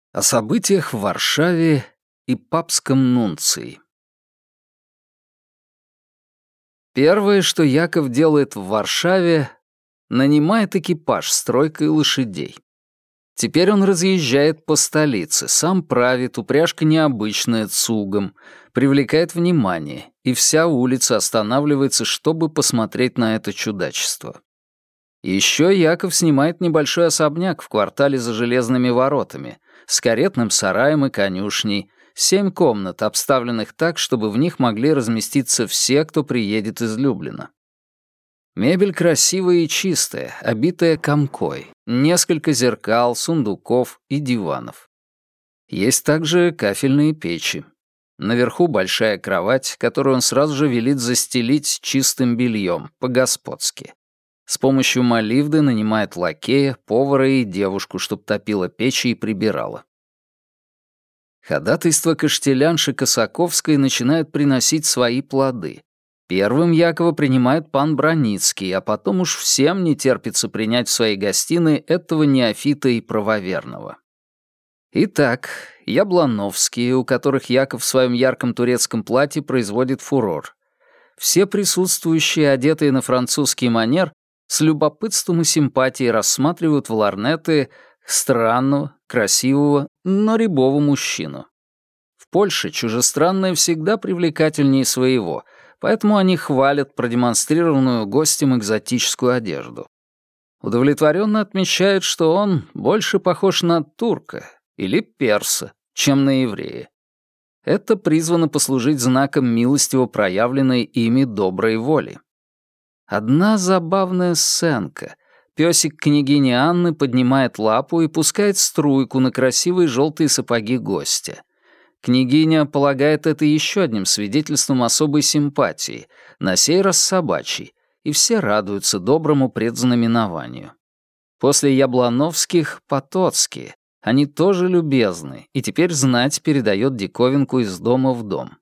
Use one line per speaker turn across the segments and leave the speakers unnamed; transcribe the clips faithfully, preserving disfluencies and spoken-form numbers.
О событиях в Варшаве и папском нунции. Первое, что Яков делает в Варшаве, нанимает экипаж с тройкой лошадей. Теперь он разъезжает по столице, сам правит, упряжка необычная, цугом, привлекает внимание, и вся улица останавливается, чтобы посмотреть на это чудачество. Еще Яков снимает небольшой особняк в квартале за железными воротами, с каретным сараем и конюшней, семь комнат, обставленных так, чтобы в них могли разместиться все, кто приедет из Люблина. Мебель красивая и чистая, обитая комкой, несколько зеркал, сундуков и диванов. Есть также кафельные печи. Наверху большая кровать, которую он сразу же велит застелить чистым бельем, по-господски. С помощью Маливды нанимает лакея, повара и девушку, чтоб топила печи и прибирала. Ходатайства каштелянши Косаковской начинают приносить свои плоды. Первым Якова принимает пан Браницкий, а потом уж всем не терпится принять в своей гостиной этого неофита и правоверного. Итак, Яблоновские, у которых Яков в своем ярком турецком платье производит фурор. Все присутствующие, одетые на французский манер, с любопытством и симпатией рассматривают в ларнеты странного, красивого, но рябого мужчину. В Польше чужестранное всегда привлекательнее своего, поэтому они хвалят продемонстрированную гостем экзотическую одежду. Удовлетворенно отмечают, что он больше похож на турка или перса, чем на еврея. Это призвано послужить знаком милостиво проявленной ими доброй воли. Одна забавная сценка. Пёсик княгини Анны поднимает лапу и пускает струйку на красивые желтые сапоги гостя. Княгиня полагает это еще одним свидетельством особой симпатии, на сей раз собачьей, и все радуются доброму предзнаменованию. После Яблоновских — Потоцкие. Они тоже любезны, и теперь знать передает диковинку из дома в дом.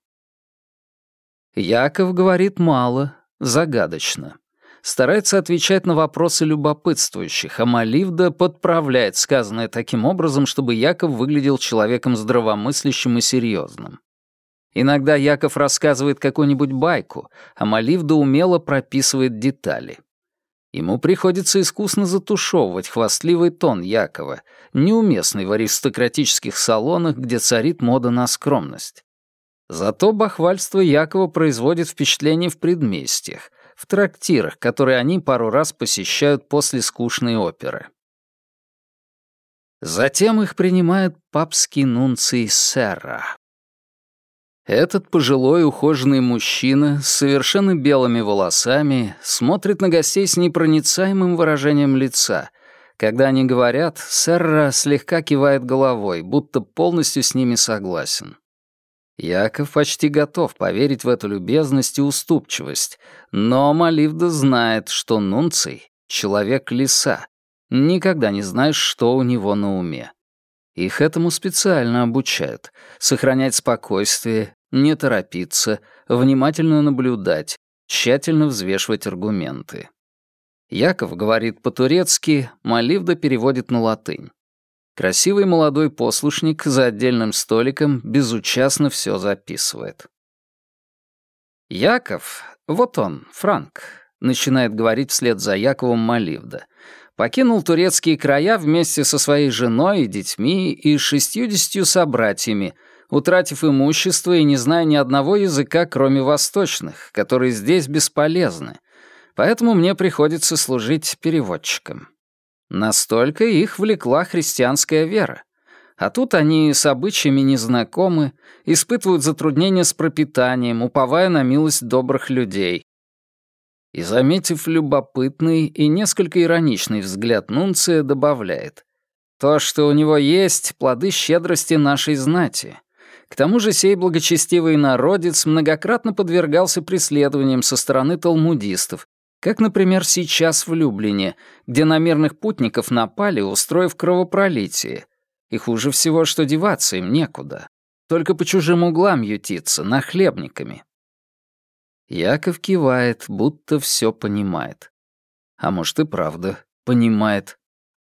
Яков говорит мало, загадочно. Старается отвечать на вопросы любопытствующих, а Маливда подправляет сказанное таким образом, чтобы Яков выглядел человеком здравомыслящим и серьезным. Иногда Яков рассказывает какую-нибудь байку, а Маливда умело прописывает детали. Ему приходится искусно затушевывать хвастливый тон Якова, неуместный в аристократических салонах, где царит мода на скромность. Зато бахвальство Якова производит впечатление в предместьях, в трактирах, которые они пару раз посещают после скучной оперы. Затем их принимает папский нунций Серра. Этот пожилой ухоженный мужчина с совершенно белыми волосами смотрит на гостей с непроницаемым выражением лица. Когда они говорят, Серра слегка кивает головой, будто полностью с ними согласен. Яков почти готов поверить в эту любезность и уступчивость, но Маливда знает, что нунций — человек лиса. Никогда не знаешь, что у него на уме. Их этому специально обучают. Сохранять спокойствие, не торопиться, внимательно наблюдать, тщательно взвешивать аргументы. Яков говорит по-турецки, Маливда переводит на латынь. Красивый молодой послушник за отдельным столиком безучастно все записывает. Яков, вот он, Франк, начинает говорить вслед за Яковом Маливда, покинул турецкие края вместе со своей женой и детьми и шестьюдесятью собратьями, утратив имущество и не зная ни одного языка, кроме восточных, которые здесь бесполезны, поэтому мне приходится служить переводчиком. Настолько их влекла христианская вера. А тут они с обычаями не знакомы, испытывают затруднения с пропитанием, уповая на милость добрых людей. И, заметив любопытный и несколько ироничный взгляд нунция, добавляет: «То, что у него есть, плоды щедрости нашей знати. К тому же сей благочестивый народец многократно подвергался преследованиям со стороны талмудистов, как, например, сейчас в Люблине, где на мирных путников напали, устроив кровопролитие. И хуже всего, что деваться им некуда. Только по чужим углам ютиться, нахлебниками». Яков кивает, будто все понимает. А может и правда понимает.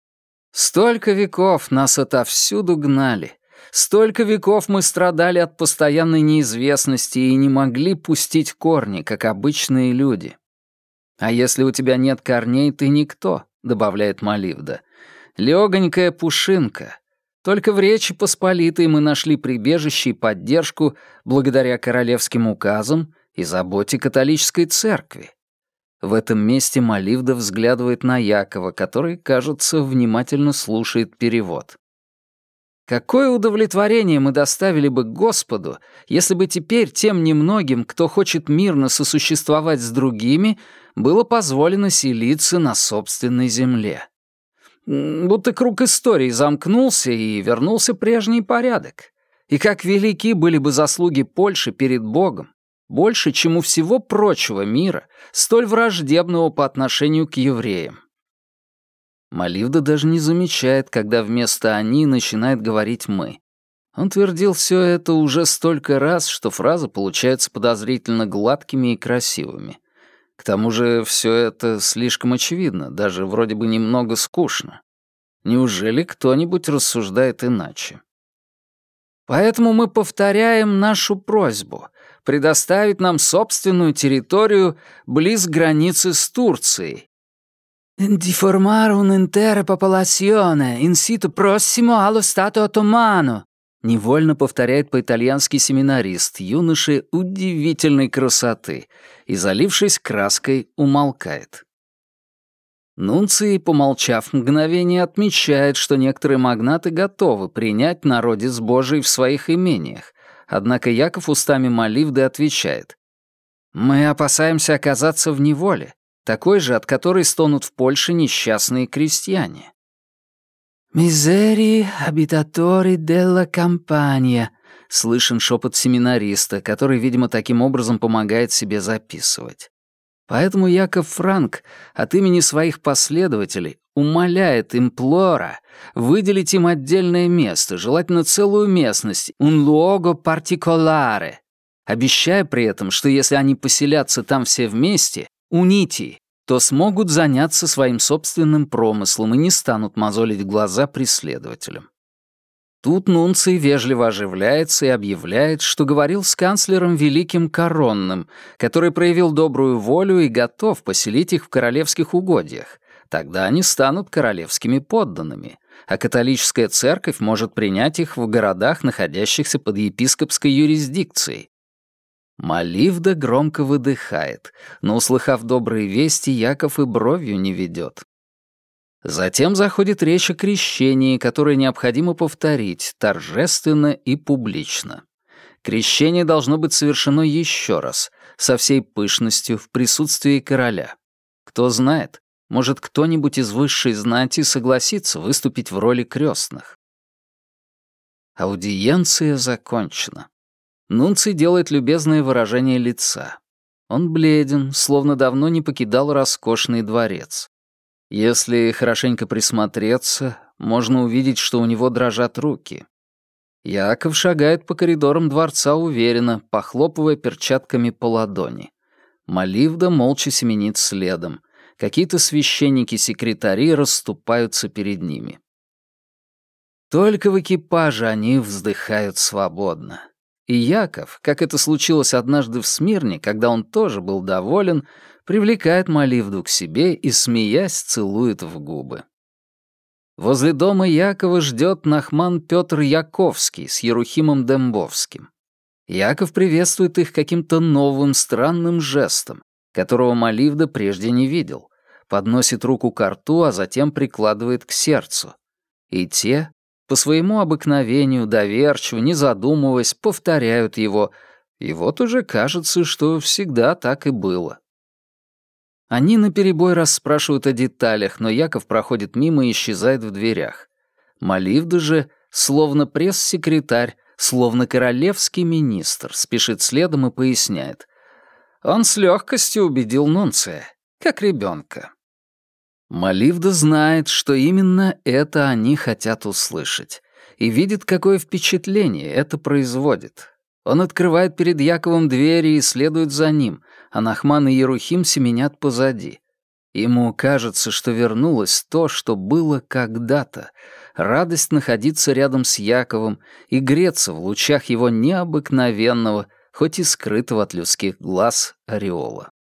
Столько веков нас отовсюду гнали. Столько веков мы страдали от постоянной неизвестности и не могли пустить корни, как обычные люди. «А если у тебя нет корней, ты никто», — добавляет Маливда. «Лёгонькая пушинка. Только в Речи Посполитой мы нашли прибежище и поддержку благодаря королевским указам и заботе католической церкви». В этом месте Маливда взглядывает на Якова, который, кажется, внимательно слушает перевод. Какое удовлетворение мы доставили бы Господу, если бы теперь тем немногим, кто хочет мирно сосуществовать с другими, было позволено селиться на собственной земле. Будто круг истории замкнулся и вернулся прежний порядок. И как велики были бы заслуги Польши перед Богом, больше, чем у всего прочего мира, столь враждебного по отношению к евреям. Маливда даже не замечает, когда вместо «они» начинает говорить «мы». Он твердил все это уже столько раз, что фразы получаются подозрительно гладкими и красивыми. К тому же все это слишком очевидно, даже вроде бы немного скучно. Неужели кто-нибудь рассуждает иначе? Поэтому мы повторяем нашу просьбу предоставить нам собственную территорию близ границы с Турцией. «Di formare un'intera popolazione in sito prossimo allo Stato ottomano», невольно повторяет по-итальянски семинарист, юноши удивительной красоты, и, залившись краской, умолкает. Нунций, помолчав мгновение, отмечает, что некоторые магнаты готовы принять народец Божий в своих имениях, однако Яков устами Маливды отвечает: «Мы опасаемся оказаться в неволе, такой же, от которой стонут в Польше несчастные крестьяне». «Мизери абитатори делла кампания», — слышен шепот семинариста, который, видимо, таким образом помогает себе записывать. Поэтому Яков Франк от имени своих последователей умоляет имплора выделить им отдельное место, желательно целую местность, un luogo particolare, обещая при этом, что если они поселятся там все вместе, унити, то смогут заняться своим собственным промыслом и не станут мозолить глаза преследователям. Тут Нунций вежливо оживляется и объявляет, что говорил с канцлером Великим Коронным, который проявил добрую волю и готов поселить их в королевских угодьях. Тогда они станут королевскими подданными, а католическая церковь может принять их в городах, находящихся под епископской юрисдикцией. Маливда громко выдыхает, но, услыхав добрые вести, Яков и бровью не ведет. Затем заходит речь о крещении, которое необходимо повторить торжественно и публично. Крещение должно быть совершено еще раз, со всей пышностью, в присутствии короля. Кто знает, может, кто-нибудь из высшей знати согласится выступить в роли крестных. Аудиенция закончена. Нунций делает любезное выражение лица. Он бледен, словно давно не покидал роскошный дворец. Если хорошенько присмотреться, можно увидеть, что у него дрожат руки. Яков шагает по коридорам дворца уверенно, похлопывая перчатками по ладони. Маливда молча семенит следом. Какие-то священники-секретари расступаются перед ними. Только в экипаже они вздыхают свободно. И Яков, как это случилось однажды в Смирне, когда он тоже был доволен, привлекает Маливду к себе и, смеясь, целует в губы. Возле дома Якова ждет нахман Петр Яковский с Ерухимом Дембовским. Яков приветствует их каким-то новым странным жестом, которого Маливда прежде не видел, подносит руку к рту, а затем прикладывает к сердцу. И те, по своему обыкновению, доверчиво, не задумываясь, повторяют его, и вот уже кажется, что всегда так и было. Они наперебой расспрашивают о деталях, но Яков проходит мимо и исчезает в дверях. Маливда же, словно пресс-секретарь, словно королевский министр, спешит следом и поясняет. Он с легкостью убедил Нунция, как ребенка. Маливда знает, что именно это они хотят услышать, и видит, какое впечатление это производит. Он открывает перед Яковом двери и следует за ним, а Нахман и Ерухим семенят позади. Ему кажется, что вернулось то, что было когда-то, радость находиться рядом с Яковом и греться в лучах его необыкновенного, хоть и скрытого от людских глаз, ореола.